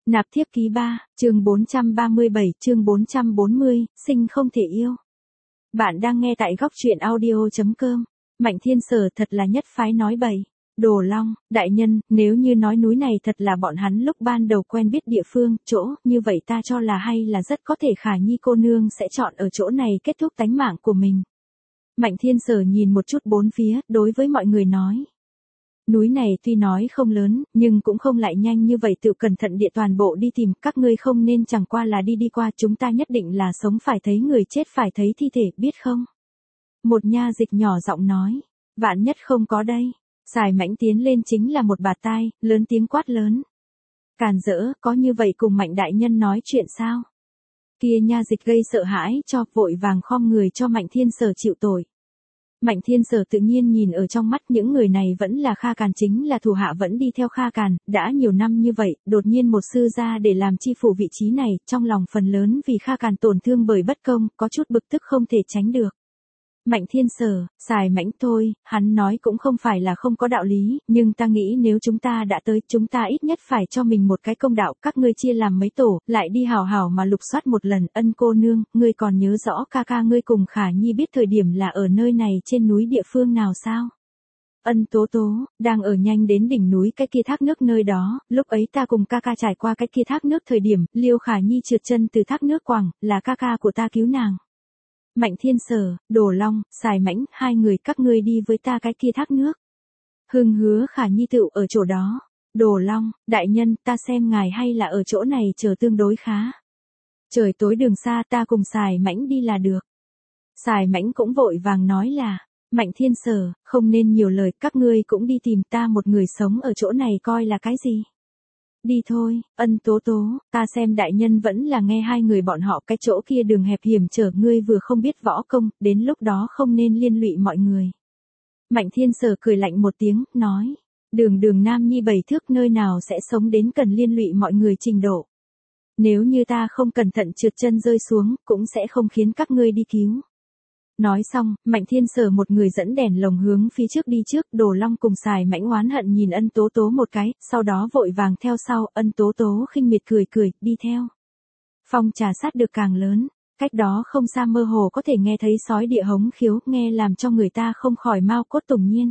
Nạp thiếp ký 3, chương 437, chương 440, sinh không thể yêu. Bạn đang nghe tại góc truyện audio.com. Mạnh Thiên Sở thật là nhất phái nói bậy. Đồ Long, đại nhân, nếu như nói núi này thật là bọn hắn lúc ban đầu quen biết địa phương, chỗ, như vậy ta cho là hay là rất có thể Khả Nhi cô nương sẽ chọn ở chỗ này kết thúc tánh mạng của mình. Mạnh Thiên Sở nhìn một chút bốn phía, đối với mọi người nói. Núi này tuy nói không lớn, nhưng cũng không lại nhanh như vậy, tự cẩn thận địa toàn bộ đi tìm, các ngươi không nên chẳng qua là đi qua, chúng ta nhất định là sống phải thấy người, chết phải thấy thi thể, biết không? Một nha dịch nhỏ giọng nói, vạn nhất không có đây. Sài Mãnh tiến lên chính là một bạt tai, lớn tiếng quát lớn. Càn rỡ, có như vậy cùng Mạnh đại nhân nói chuyện sao? Kia nha dịch gây sợ hãi cho, vội vàng khom người cho Mạnh Thiên Sở chịu tội. Mạnh Thiên Sở tự nhiên nhìn ở trong mắt, những người này vẫn là Kha Càn, chính là thủ hạ vẫn đi theo Kha Càn, đã nhiều năm như vậy, đột nhiên một sư ra để làm chi phủ vị trí này, trong lòng phần lớn vì Kha Càn tổn thương bởi bất công, có chút bực tức không thể tránh được. Mạnh Thiên Sở, Sài Mãnh thôi, hắn nói cũng không phải là không có đạo lý, nhưng ta nghĩ nếu chúng ta đã tới, chúng ta ít nhất phải cho mình một cái công đạo, các ngươi chia làm mấy tổ, lại đi hào hào mà lục soát một lần. Ân cô nương, ngươi còn nhớ rõ ca ngươi cùng Khả Nhi biết thời điểm là ở nơi này trên núi địa phương nào sao? Ân Tố Tố, đang ở nhanh đến đỉnh núi cái kia thác nước nơi đó, lúc ấy ta cùng ca trải qua cái kia thác nước thời điểm, Liêu Khả Nhi trượt chân từ thác nước quẳng, là ca của ta cứu nàng. Mạnh Thiên Sở, Đồ Long, Sài Mãnh, hai người các ngươi đi với ta cái kia thác nước. Hưng hứa Khả Nhi tựu ở chỗ đó. Đồ Long, đại nhân, ta xem ngài hay là ở chỗ này chờ tương đối khá. Trời tối đường xa, ta cùng Sài Mãnh đi là được. Sài Mãnh cũng vội vàng nói là, Mạnh Thiên Sở, không nên nhiều lời, các ngươi cũng đi tìm, ta một người sống ở chỗ này coi là cái gì. Đi thôi, Ân Tố Tố, ta xem đại nhân vẫn là nghe hai người bọn họ, cái chỗ kia đường hẹp hiểm trở, ngươi vừa không biết võ công, đến lúc đó không nên liên lụy mọi người. Mạnh Thiên Sở cười lạnh một tiếng, nói, đường Nam Nhi 7 thước, nơi nào sẽ sống đến cần liên lụy mọi người trình độ. Nếu như ta không cẩn thận trượt chân rơi xuống, cũng sẽ không khiến các ngươi đi cứu. Nói xong, Mạnh Thiên Sở một người dẫn đèn lồng hướng phía trước đi trước, Đồ Long cùng Sài Mãnh oán hận nhìn Ân Tố Tố một cái, sau đó vội vàng theo sau, Ân Tố Tố khinh miệt cười, đi theo. Phong trà sát được càng lớn, cách đó không xa mơ hồ có thể nghe thấy sói địa hống khiếu, nghe làm cho người ta không khỏi mao cốt tùng nhiên.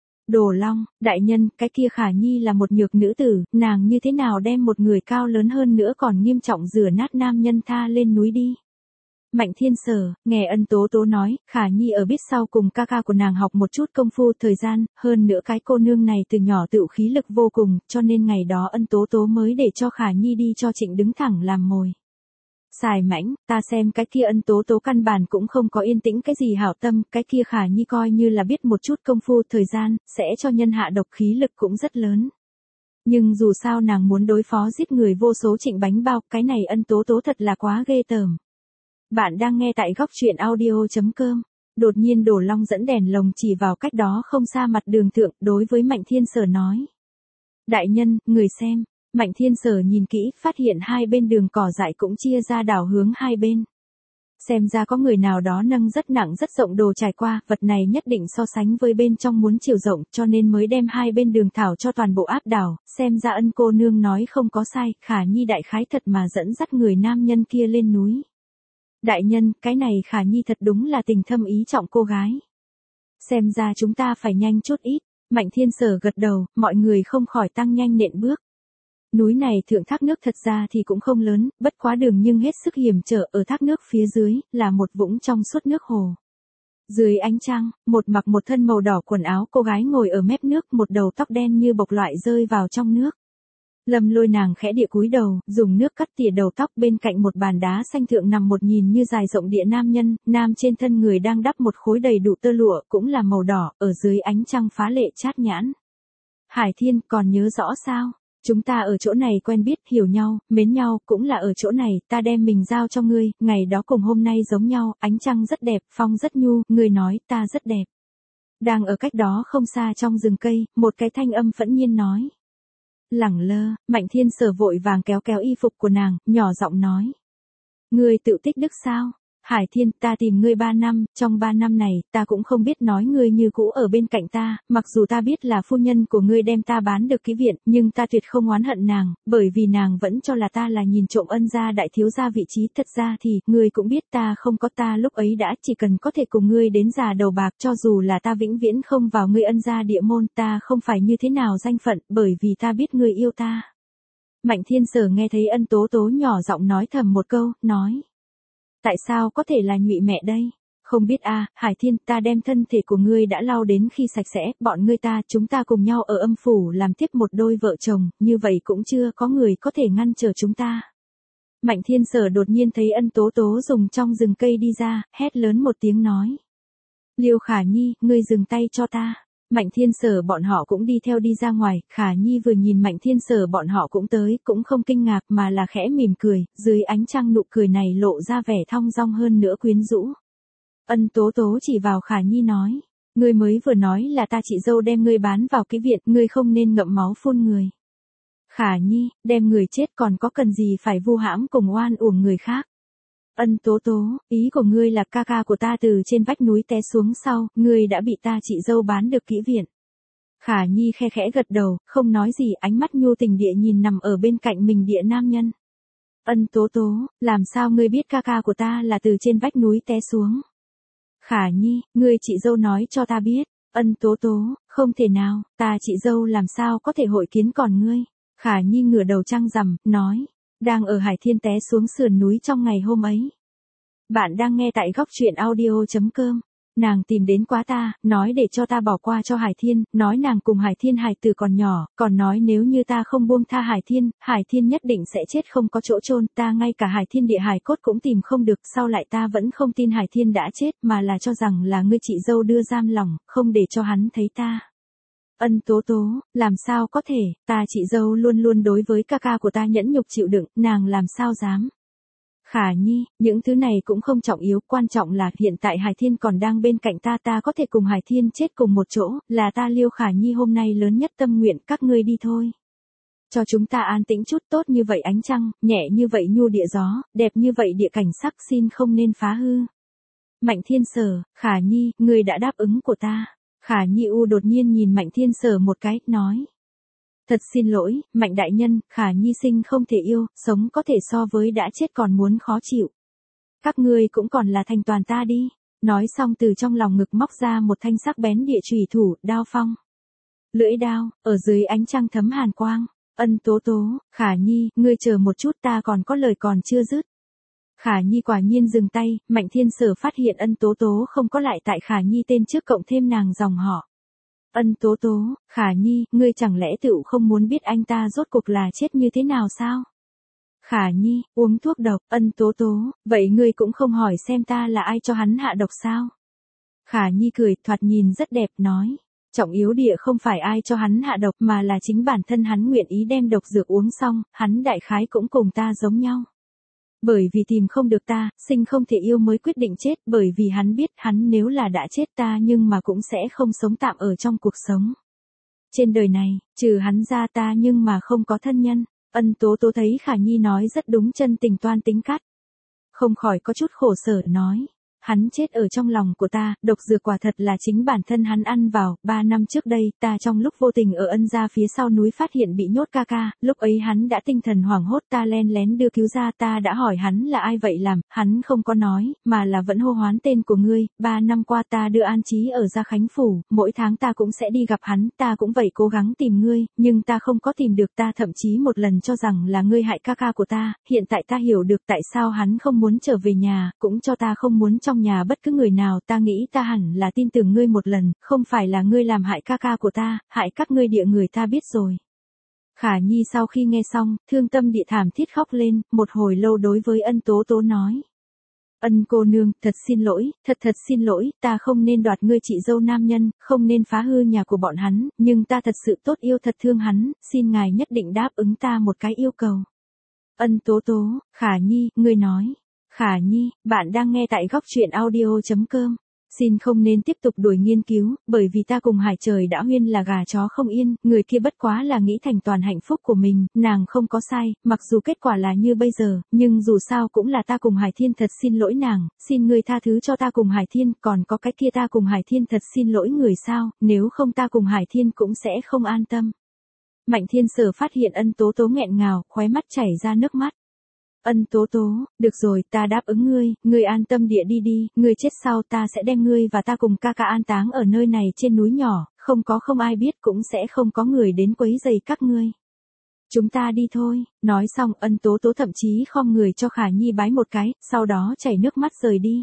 Đồ Long, đại nhân, cái kia Khả Nhi là một nhược nữ tử, nàng như thế nào đem một người cao lớn hơn nữa còn nghiêm trọng rửa nát nam nhân tha lên núi đi. Mạnh Thiên Sở, nghe Ân Tố Tố nói, Khả Nhi ở biết sau cùng ca của nàng học một chút công phu thời gian, hơn nữa cái cô nương này từ nhỏ tự khí lực vô cùng, cho nên ngày đó Ân Tố Tố mới để cho Khả Nhi đi cho Trịnh đứng thẳng làm mồi. Sài Mãnh, ta xem cái kia Ân Tố Tố căn bản cũng không có yên tĩnh cái gì hảo tâm, cái kia Khả Nhi coi như là biết một chút công phu thời gian, sẽ cho nhân hạ độc, khí lực cũng rất lớn. Nhưng dù sao nàng muốn đối phó giết người vô số Trịnh bánh bao, cái này Ân Tố Tố thật là quá ghê tởm. Bạn đang nghe tại góc truyện audio.com. Đột nhiên Đồ Long dẫn đèn lồng chỉ vào cách đó không xa mặt đường thượng, đối với Mạnh Thiên Sở nói. Đại nhân, người xem. Mạnh Thiên Sở nhìn kỹ, phát hiện hai bên đường cỏ dại cũng chia ra đảo hướng hai bên. Xem ra có người nào đó nâng rất nặng rất rộng đồ trải qua, vật này nhất định so sánh với bên trong muốn chiều rộng, cho nên mới đem hai bên đường thảo cho toàn bộ áp đảo, xem ra Ân cô nương nói không có sai, Khả Nhi đại khái thật mà dẫn dắt người nam nhân kia lên núi. Đại nhân, cái này Khả Nhi thật đúng là tình thâm ý trọng cô gái. Xem ra chúng ta phải nhanh chút ít. Mạnh Thiên Sở gật đầu, mọi người không khỏi tăng nhanh nện bước. Núi này thượng thác nước thật ra thì cũng không lớn, bất quá đường nhưng hết sức hiểm trở, ở thác nước phía dưới, là một vũng trong suốt nước hồ. Dưới ánh trăng, mặc một thân màu đỏ quần áo cô gái ngồi ở mép nước, một đầu tóc đen như bộc loại rơi vào trong nước. Lâm Lôi nàng khẽ địa cúi đầu, dùng nước cắt tỉa đầu tóc, bên cạnh một bàn đá xanh thượng nằm một nhìn như dài rộng địa nam nhân, nam trên thân người đang đắp một khối đầy đủ tơ lụa, cũng là màu đỏ, ở dưới ánh trăng phá lệ chát nhãn. Hải Thiên, còn nhớ rõ sao? Chúng ta ở chỗ này quen biết, hiểu nhau, mến nhau, cũng là ở chỗ này, ta đem mình giao cho ngươi, ngày đó cùng hôm nay giống nhau, ánh trăng rất đẹp, phong rất nhu, ngươi nói, ta rất đẹp. Đang ở cách đó không xa trong rừng cây, một cái thanh âm phẫn nhiên nói. Lẳng lơ, Mạnh Thiên Sở vội vàng kéo y phục của nàng, nhỏ giọng nói. Ngươi tự tích đức sao? Hải Thiên, ta tìm ngươi 3 năm, trong 3 năm này, ta cũng không biết nói ngươi như cũ ở bên cạnh ta, mặc dù ta biết là phu nhân của ngươi đem ta bán được ký viện, nhưng ta tuyệt không oán hận nàng, bởi vì nàng vẫn cho là ta là nhìn trộm ân gia đại thiếu gia vị trí, thật ra thì, ngươi cũng biết ta không có, ta lúc ấy đã chỉ cần có thể cùng ngươi đến già đầu bạc, cho dù là ta vĩnh viễn không vào ngươi ân gia địa môn, ta không phải như thế nào danh phận, bởi vì ta biết ngươi yêu ta. Mạnh Thiên Sở nghe thấy Ân Tố Tố nhỏ giọng nói thầm một câu, nói. Tại sao có thể là nhụy mẹ đây? Không biết a, Hải Thiên, ta đem thân thể của ngươi đã lau đến khi sạch sẽ, bọn ngươi chúng ta cùng nhau ở âm phủ làm tiếp một đôi vợ chồng, như vậy cũng chưa có người có thể ngăn trở chúng ta. Mạnh Thiên Sở đột nhiên thấy Ân Tố Tố dùng trong rừng cây đi ra, hét lớn một tiếng nói. Liêu Khả Nhi, ngươi dừng tay cho ta. Mạnh Thiên Sở bọn họ cũng đi theo đi ra ngoài, Khả Nhi vừa nhìn Mạnh Thiên Sở bọn họ cũng tới, cũng không kinh ngạc mà là khẽ mỉm cười, dưới ánh trăng nụ cười này lộ ra vẻ thong dong hơn nữa quyến rũ. Ân Tố Tố chỉ vào Khả Nhi nói, ngươi mới vừa nói là ta chị dâu đem ngươi bán vào cái viện, ngươi không nên ngậm máu phun người. Khả Nhi, đem người chết còn có cần gì phải vu hãm cùng oan uổng người khác. Ân Tố Tố, ý của ngươi là ca ca của ta từ trên vách núi té xuống sau, ngươi đã bị ta chị dâu bán được kỹ viện. Khả Nhi khe khẽ gật đầu, không nói gì, ánh mắt nhu tình địa nhìn nằm ở bên cạnh mình địa nam nhân. Ân Tố Tố, làm sao ngươi biết ca ca của ta là từ trên vách núi té xuống? Khả Nhi, ngươi chị dâu nói cho ta biết. Ân Tố Tố, không thể nào, ta chị dâu làm sao có thể hội kiến còn ngươi. Khả Nhi ngửa đầu trăng rằm, nói. Đang ở Hải Thiên té xuống sườn núi trong ngày hôm ấy. Bạn đang nghe tại góc truyện audio.com. Nàng tìm đến quá ta, nói để cho ta bỏ qua cho Hải Thiên, nói nàng cùng Hải Thiên hài tử còn nhỏ, còn nói nếu như ta không buông tha Hải Thiên nhất định sẽ chết không có chỗ chôn, ta ngay cả Hải Thiên địa hài cốt cũng tìm không được, sau lại ta vẫn không tin Hải Thiên đã chết, mà là cho rằng là ngươi chị dâu đưa giam lòng, không để cho hắn thấy ta. Ân Tố Tố, làm sao có thể, ta chị dâu luôn luôn đối với ca ca của ta nhẫn nhục chịu đựng, nàng làm sao dám. Khả Nhi, những thứ này cũng không trọng yếu, quan trọng là hiện tại Hải Thiên còn đang bên cạnh ta, ta có thể cùng Hải Thiên chết cùng một chỗ, là ta Liêu Khả Nhi hôm nay lớn nhất tâm nguyện, các ngươi đi thôi. Cho chúng ta an tĩnh chút, tốt như vậy ánh trăng, nhẹ như vậy nhu địa gió, đẹp như vậy địa cảnh sắc, xin không nên phá hư. Mạnh Thiên Sở, Khả Nhi, ngươi đã đáp ứng của ta. Khả Nhi đột nhiên nhìn Mạnh Thiên Sở một cái, nói. Thật xin lỗi, Mạnh đại nhân, Khả Nhi sinh không thể yêu, sống có thể so với đã chết còn muốn khó chịu. Các ngươi cũng còn là thành toàn ta đi. Nói xong từ trong lòng ngực móc ra một thanh sắc bén địa chùy thủ, đao phong. Lưỡi đao, ở dưới ánh trăng thấm hàn quang. Ân Tố Tố, Khả Nhi, ngươi chờ một chút, ta còn có lời còn chưa dứt. Khả Nhi quả nhiên dừng tay, Mạnh Thiên Sở phát hiện Ân Tố Tố không có lại tại Khả Nhi tên trước cộng thêm nàng dòng họ. Ân Tố Tố, Khả Nhi, ngươi chẳng lẽ tựu không muốn biết anh ta rốt cuộc là chết như thế nào sao? Khả Nhi, uống thuốc độc. Ân Tố Tố, vậy ngươi cũng không hỏi xem ta là ai cho hắn hạ độc sao? Khả Nhi cười, thoạt nhìn rất đẹp, nói. Trọng yếu địa không phải ai cho hắn hạ độc mà là chính bản thân hắn nguyện ý đem độc dược uống xong, hắn đại khái cũng cùng ta giống nhau. Bởi vì tìm không được ta, sinh không thể yêu mới quyết định chết, bởi vì hắn biết hắn nếu là đã chết ta nhưng mà cũng sẽ không sống tạm ở trong cuộc sống. Trên đời này, trừ hắn ra ta nhưng mà không có thân nhân. Ân Tố Tố thấy Khả Nhi nói rất đúng, chân tình toan tính cắt. Không khỏi có chút khổ sở, nói. Hắn chết ở trong lòng của ta, độc dược quả thật là chính bản thân hắn ăn vào, 3 năm trước đây, ta trong lúc vô tình ở Ân gia phía sau núi phát hiện bị nhốt ca ca, lúc ấy hắn đã tinh thần hoảng hốt, ta len lén đưa cứu ra, ta đã hỏi hắn là ai vậy làm, hắn không có nói, mà là vẫn hô hoán tên của ngươi, 3 năm qua ta đưa an trí ở Gia Khánh Phủ, mỗi tháng ta cũng sẽ đi gặp hắn, ta cũng vậy cố gắng tìm ngươi, nhưng ta không có tìm được, ta thậm chí một lần cho rằng là ngươi hại ca ca của ta, hiện tại ta hiểu được tại sao hắn không muốn trở về nhà, cũng cho ta không muốn trong nhà bất cứ người nào, ta nghĩ ta hẳn là tin tưởng ngươi một lần, không phải là ngươi làm hại ca ca của ta, hại các ngươi địa người ta biết rồi. Khả Nhi sau khi nghe xong, thương tâm địa thảm thiết khóc lên, một hồi lâu đối với Ân Tố Tố nói. Ân cô nương, thật xin lỗi, thật xin lỗi, ta không nên đoạt ngươi chị dâu nam nhân, không nên phá hư nhà của bọn hắn, nhưng ta thật sự tốt yêu thật thương hắn, xin ngài nhất định đáp ứng ta một cái yêu cầu. Ân Tố Tố, Khả Nhi, ngươi nói. Khả Nhi, bạn đang nghe tại góc truyện audio.com. Xin không nên tiếp tục đuổi nghiên cứu, bởi vì ta cùng Hải Trời đã huyên là gà chó không yên, người kia bất quá là nghĩ thành toàn hạnh phúc của mình, nàng không có sai, mặc dù kết quả là như bây giờ, nhưng dù sao cũng là ta cùng Hải Thiên thật xin lỗi nàng, xin ngươi tha thứ cho ta cùng Hải Thiên, còn có cái kia ta cùng Hải Thiên thật xin lỗi người sao, nếu không ta cùng Hải Thiên cũng sẽ không an tâm. Mạnh Thiên Sở phát hiện Ân Tố Tố nghẹn ngào, khóe mắt chảy ra nước mắt. Ân Tố Tố, được rồi, ta đáp ứng ngươi an tâm địa đi đi, ngươi chết sau ta sẽ đem ngươi và ta cùng ca ca an táng ở nơi này trên núi nhỏ, không ai biết cũng sẽ không có người đến quấy rầy các ngươi. Chúng ta đi thôi, nói xong Ân Tố Tố thậm chí khom người cho Khả Nhi bái một cái, sau đó chảy nước mắt rời đi.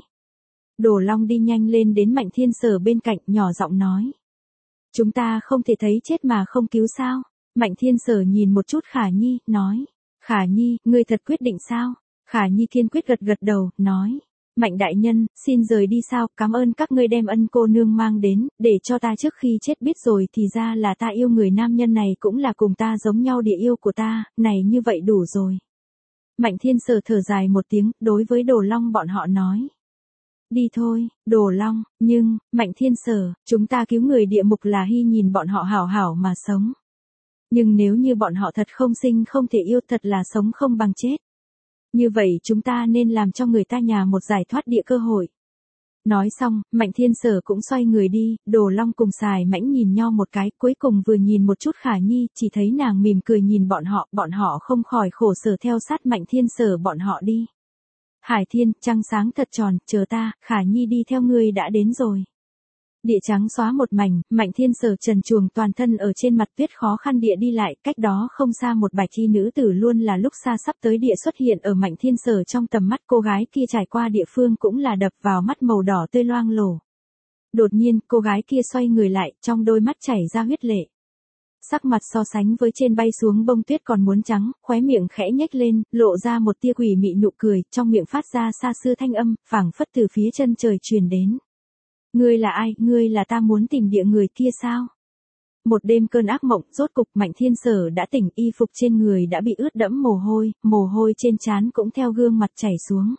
Đồ Long đi nhanh lên đến Mạnh Thiên Sở bên cạnh nhỏ giọng nói. Chúng ta không thể thấy chết mà không cứu sao? Mạnh Thiên Sở nhìn một chút Khả Nhi, nói. Khả Nhi, ngươi thật quyết định sao? Khả Nhi kiên quyết gật gật đầu, nói. Mạnh đại nhân, xin rời đi sao, cảm ơn các ngươi đem Ân cô nương mang đến, để cho ta trước khi chết biết rồi thì ra là ta yêu người nam nhân này cũng là cùng ta giống nhau địa yêu của ta, này như vậy đủ rồi. Mạnh Thiên Sở thở dài một tiếng, đối với Đồ Long bọn họ nói. Đi thôi, Đồ Long, nhưng, Mạnh Thiên Sở, chúng ta cứu người địa mục là hy nhìn bọn họ hảo hảo mà sống. Nhưng nếu như bọn họ thật không sinh không thể yêu thật là sống không bằng chết. Như vậy chúng ta nên làm cho người ta nhà một giải thoát địa cơ hội. Nói xong, Mạnh Thiên Sở cũng xoay người đi, Đồ Long cùng Sài Mãnh nhìn nhau một cái, cuối cùng vừa nhìn một chút Khả Nhi, chỉ thấy nàng mỉm cười nhìn bọn họ không khỏi khổ sở theo sát Mạnh Thiên Sở bọn họ đi. Hải Thiên, trăng sáng thật tròn, chờ ta, Khả Nhi đi theo ngươi đã đến rồi. Địa trắng xóa một mảnh, Mạnh Thiên Sở trần truồng toàn thân ở trên mặt tuyết khó khăn địa đi lại, cách đó không xa một bạch y nữ tử luôn là lúc xa sắp tới địa xuất hiện ở Mạnh Thiên Sở trong tầm mắt, cô gái kia trải qua địa phương cũng là đập vào mắt màu đỏ tươi loang lổ. Đột nhiên, cô gái kia xoay người lại, trong đôi mắt chảy ra huyết lệ. Sắc mặt so sánh với trên bay xuống bông tuyết còn muốn trắng, khóe miệng khẽ nhếch lên, lộ ra một tia quỷ mị nụ cười, trong miệng phát ra xa xưa thanh âm, phảng phất từ phía chân trời truyền đến. Ngươi là ai, ngươi là ta muốn tìm địa người kia sao? Một đêm cơn ác mộng, rốt cục Mạnh Thiên Sở đã tỉnh, y phục trên người đã bị ướt đẫm mồ hôi trên trán cũng theo gương mặt chảy xuống.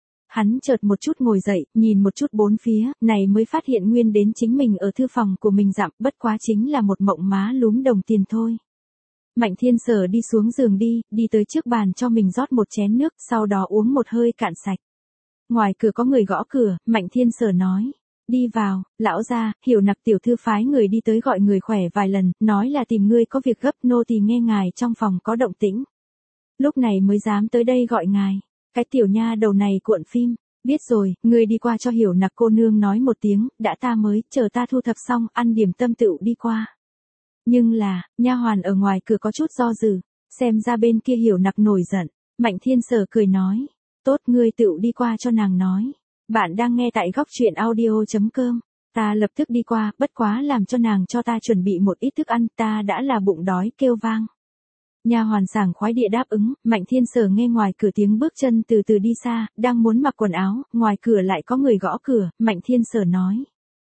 Hắn chợt một chút ngồi dậy, nhìn một chút bốn phía, này mới phát hiện nguyên đến chính mình ở thư phòng của mình dặm, bất quá chính là một mộng má lúm đồng tiền thôi. Mạnh Thiên Sở đi xuống giường đi tới trước bàn cho mình rót một chén nước, sau đó uống một hơi cạn sạch. Ngoài cửa có người gõ cửa, Mạnh Thiên Sở nói. Đi vào, lão gia, Hiểu Nặc tiểu thư phái người đi tới gọi người khỏe vài lần, nói là tìm ngươi có việc gấp, nô tỳ nghe ngài trong phòng có động tĩnh. Lúc này mới dám tới đây gọi ngài. Cái tiểu nha đầu này cuộn phim, biết rồi, ngươi đi qua cho Hiểu Nặc cô nương nói một tiếng, đã ta mới, chờ ta thu thập xong, ăn điểm tâm tựu đi qua. Nhưng là, nha hoàn ở ngoài cửa có chút do dự, xem ra bên kia Hiểu Nặc nổi giận, Mạnh Thiên Sở cười nói, tốt ngươi tựu đi qua cho nàng nói. Bạn đang nghe tại góc truyện audio.com. Ta lập tức đi qua, bất quá làm cho nàng cho ta chuẩn bị một ít thức ăn, ta đã là bụng đói kêu vang. Nha hoàn sảng khoái địa đáp ứng, Mạnh Thiên Sở nghe ngoài cửa tiếng bước chân từ từ đi xa, đang muốn mặc quần áo, ngoài cửa lại có người gõ cửa, Mạnh Thiên Sở nói.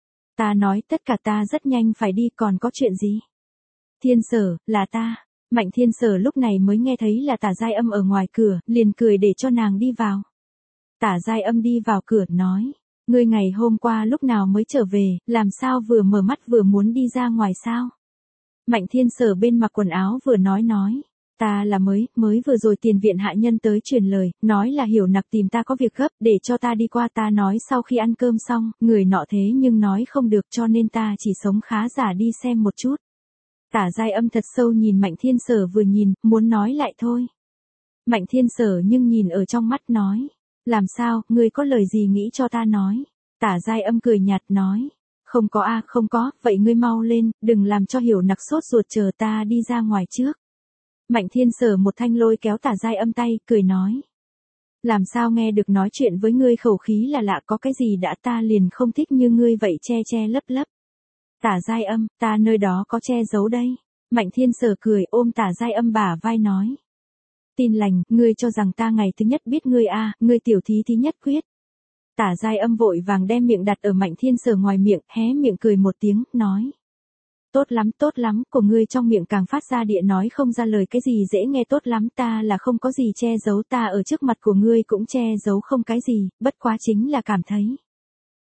Ta nói tất cả ta rất nhanh phải đi, còn có chuyện gì? Thiên Sở, là ta. Mạnh Thiên Sở lúc này mới nghe thấy là Tả Giai Âm ở ngoài cửa, liền cười để cho nàng đi vào. Tả Giai Âm đi vào cửa, nói, ngươi ngày hôm qua lúc nào mới trở về, làm sao vừa mở mắt vừa muốn đi ra ngoài sao? Mạnh Thiên Sở bên mặc quần áo vừa nói, ta là mới vừa rồi tiền viện hạ nhân tới truyền lời, nói là Hiểu Nặc tìm ta có việc gấp, để cho ta đi qua, ta nói sau khi ăn cơm xong, người nọ thế nhưng nói không được cho nên ta chỉ sống khá giả đi xem một chút. Tả Giai Âm thật sâu nhìn Mạnh Thiên Sở vừa nhìn, muốn nói lại thôi. Mạnh Thiên Sở nhưng nhìn ở trong mắt nói. Làm sao, ngươi có lời gì nghĩ cho ta nói? Tả Giai Âm cười nhạt nói. Không có không có, vậy ngươi mau lên, đừng làm cho Hiểu Nặc sốt ruột, chờ ta đi ra ngoài trước. Mạnh Thiên Sở một thanh lôi kéo Tả Giai Âm tay, cười nói. Làm sao nghe được nói chuyện với ngươi khẩu khí là lạ, có cái gì đã, ta liền không thích như ngươi vậy che lấp. Tả Giai Âm, ta nơi đó có che giấu đây. Mạnh Thiên Sở cười ôm Tả Giai Âm bả vai nói. Tin lành, ngươi cho rằng ta ngày thứ nhất biết ngươi ngươi tiểu thí nhất quyết. Tả Giai Âm vội vàng đem miệng đặt ở Mạnh Thiên Sở ngoài miệng, hé miệng cười một tiếng, nói. Tốt lắm, của ngươi trong miệng càng phát ra địa nói không ra lời cái gì dễ nghe, tốt lắm, ta là không có gì che giấu, ta ở trước mặt của ngươi cũng che giấu không cái gì, bất quá chính là cảm thấy.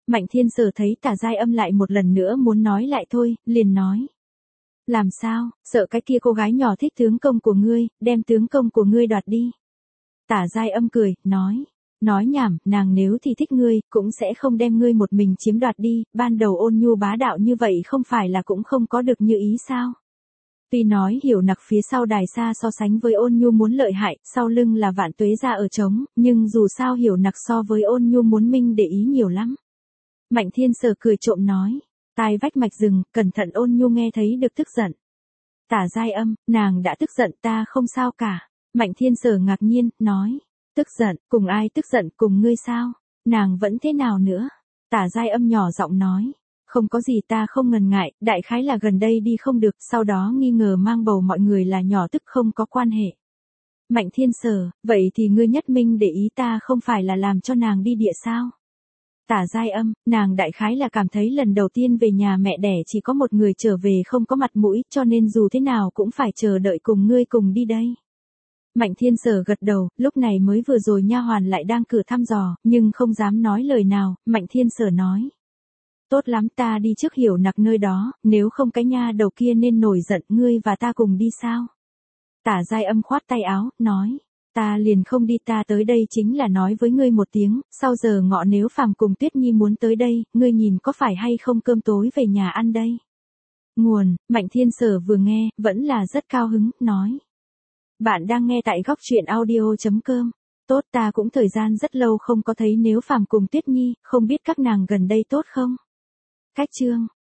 Mạnh Thiên Sở thấy Tả Giai Âm lại một lần nữa muốn nói lại thôi, liền nói. Làm sao, sợ cái kia cô gái nhỏ thích tướng công của ngươi, đem tướng công của ngươi đoạt đi. Tả Giai Âm cười, nói. Nói nhảm, nàng nếu thì thích ngươi, cũng sẽ không đem ngươi một mình chiếm đoạt đi, ban đầu Ôn Nhu bá đạo như vậy không phải là cũng không có được như ý sao. Tuy nói Hiểu Nặc phía sau đài xa so sánh với Ôn Nhu muốn lợi hại, sau lưng là Vạn Tuế gia ở trống, nhưng dù sao Hiểu Nặc so với Ôn Nhu muốn minh để ý nhiều lắm. Mạnh Thiên Sở cười trộm nói, tai vách mạch rừng, cẩn thận Ôn Nhu nghe thấy được tức giận. Tả Giai Âm, nàng đã tức giận ta không sao cả. Mạnh Thiên Sở ngạc nhiên, nói, tức giận, cùng ai tức giận, cùng ngươi sao? Nàng vẫn thế nào nữa? Tả Giai Âm nhỏ giọng nói, không có gì ta không ngần ngại, đại khái là gần đây đi không được, sau đó nghi ngờ mang bầu mọi người là nhỏ tức không có quan hệ. Mạnh Thiên Sở, vậy thì ngươi nhất minh để ý ta không phải là làm cho nàng đi địa sao? Tả Giai Âm, nàng đại khái là cảm thấy lần đầu tiên về nhà mẹ đẻ chỉ có một người trở về không có mặt mũi, cho nên dù thế nào cũng phải chờ đợi cùng ngươi cùng đi đây. Mạnh Thiên Sở gật đầu, lúc này mới vừa rồi nha hoàn lại đang cửa thăm dò, nhưng không dám nói lời nào, Mạnh Thiên Sở nói. Tốt lắm ta đi trước Hiểu Nặc nơi đó, nếu không cái nha đầu kia nên nổi giận ngươi và ta cùng đi sao? Tả Giai Âm khoát tay áo, nói. Ta liền không đi ta tới đây chính là nói với ngươi một tiếng, sau giờ ngọ nếu Phàm cùng Tuyết Nhi muốn tới đây, ngươi nhìn có phải hay không cơm tối về nhà ăn đây? Nguồn, Mạnh Thiên Sở vừa nghe, vẫn là rất cao hứng, nói. Bạn đang nghe tại góc truyện audio.com. Tốt ta cũng thời gian rất lâu không có thấy nếu Phàm cùng Tuyết Nhi, không biết các nàng gần đây tốt không? Cách chương.